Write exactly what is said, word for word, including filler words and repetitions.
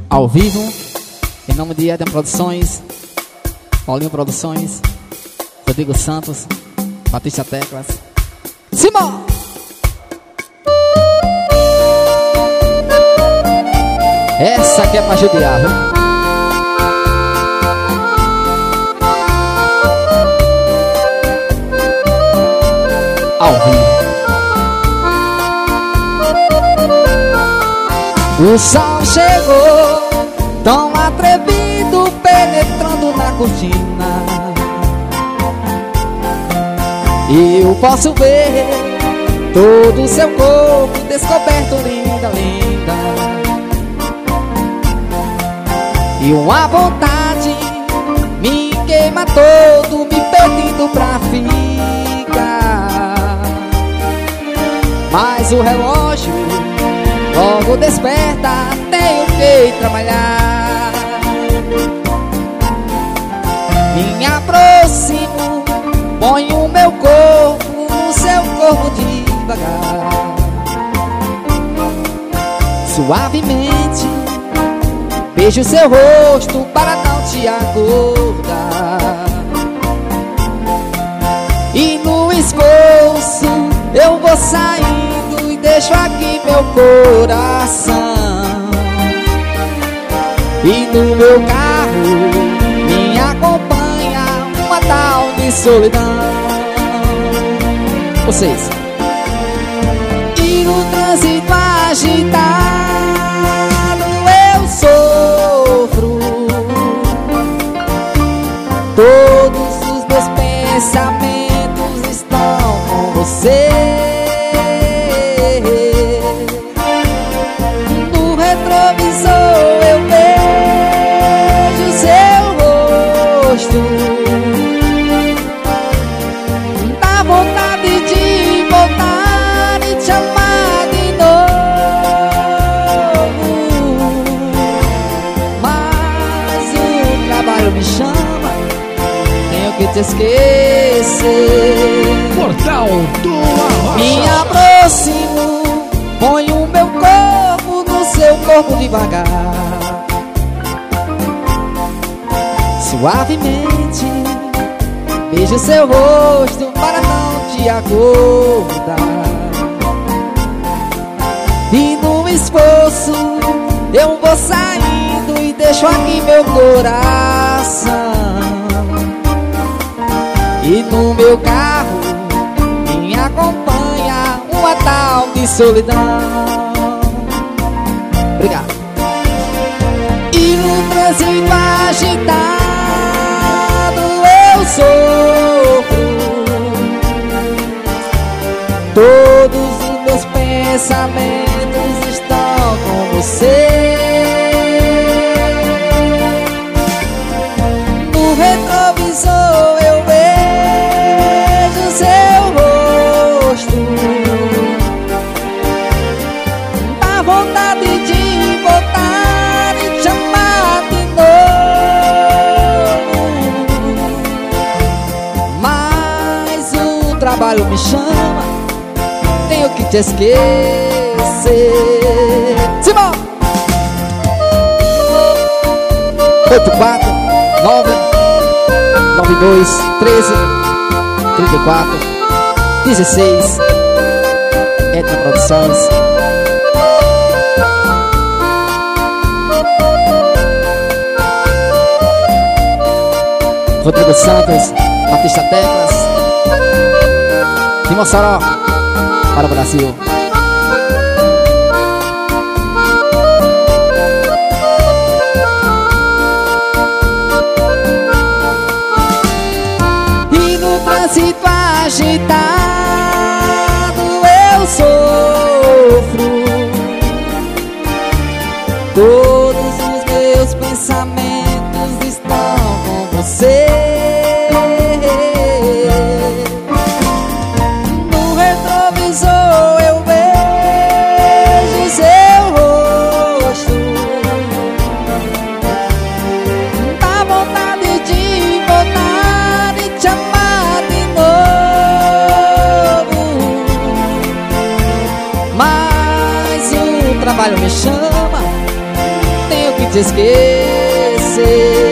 Ao vivo, em nome de Eden Produções, Paulinho Produções, Rodrigo Santos, Batista Teclas. Simão! Essa aqui é pra judiar, viu? Ao vivo. O sol chegou, tão atrevido, penetrando na cortina. Eu posso ver todo o seu corpo descoberto, linda, linda. E uma vontade me queima todo, me pedindo pra ficar. Mas o relógio logo desperta, tenho que trabalhar. Me aproximo, ponho o meu corpo no seu corpo devagar. Suavemente beijo seu rosto para não te acordar. E no esforço eu vou saindo e deixo aqui meu coração. E no meu carro me acompanha uma tal de solidão. Vocês. E no trânsito agitado eu sofro. Todos os meus pensamentos estão com você. No retrovisor eu vejo seu rosto. Dá vontade de voltar e te amar de novo. Mas o trabalho me chama, tenho que te esquecer. Portal do Arrocha. Me aproximo, ponho o meu corpo no seu corpo devagar. Suavemente beijo seu rosto para não te acordar. E no esforço eu vou saindo e deixo aqui meu coração. E no meu carro me acompanha uma tal de solidão. Obrigado. E no trânsito agitado eu sofro. Todos os meus pensamentos estão com você. No retrovisor eu vejo seu rosto. Dá vontade de voltar e te amar de novo. Mas o trabalho me chama, tenho que te esquecer. Simão! oito quatro nove nove dois treze trinta e quatro dezesseis. Eden Produções. Rodrigo Santos, Batista Teclas. De Mossoró para o Brasil. E no trânsito agitado eu sofro. Todos os meus pensamentos estão com você. No retrovisor eu vejo seu rosto. Dá vontade de voltar e te amar de novo. Mas o trabalho me chama, tenho que te esquecer.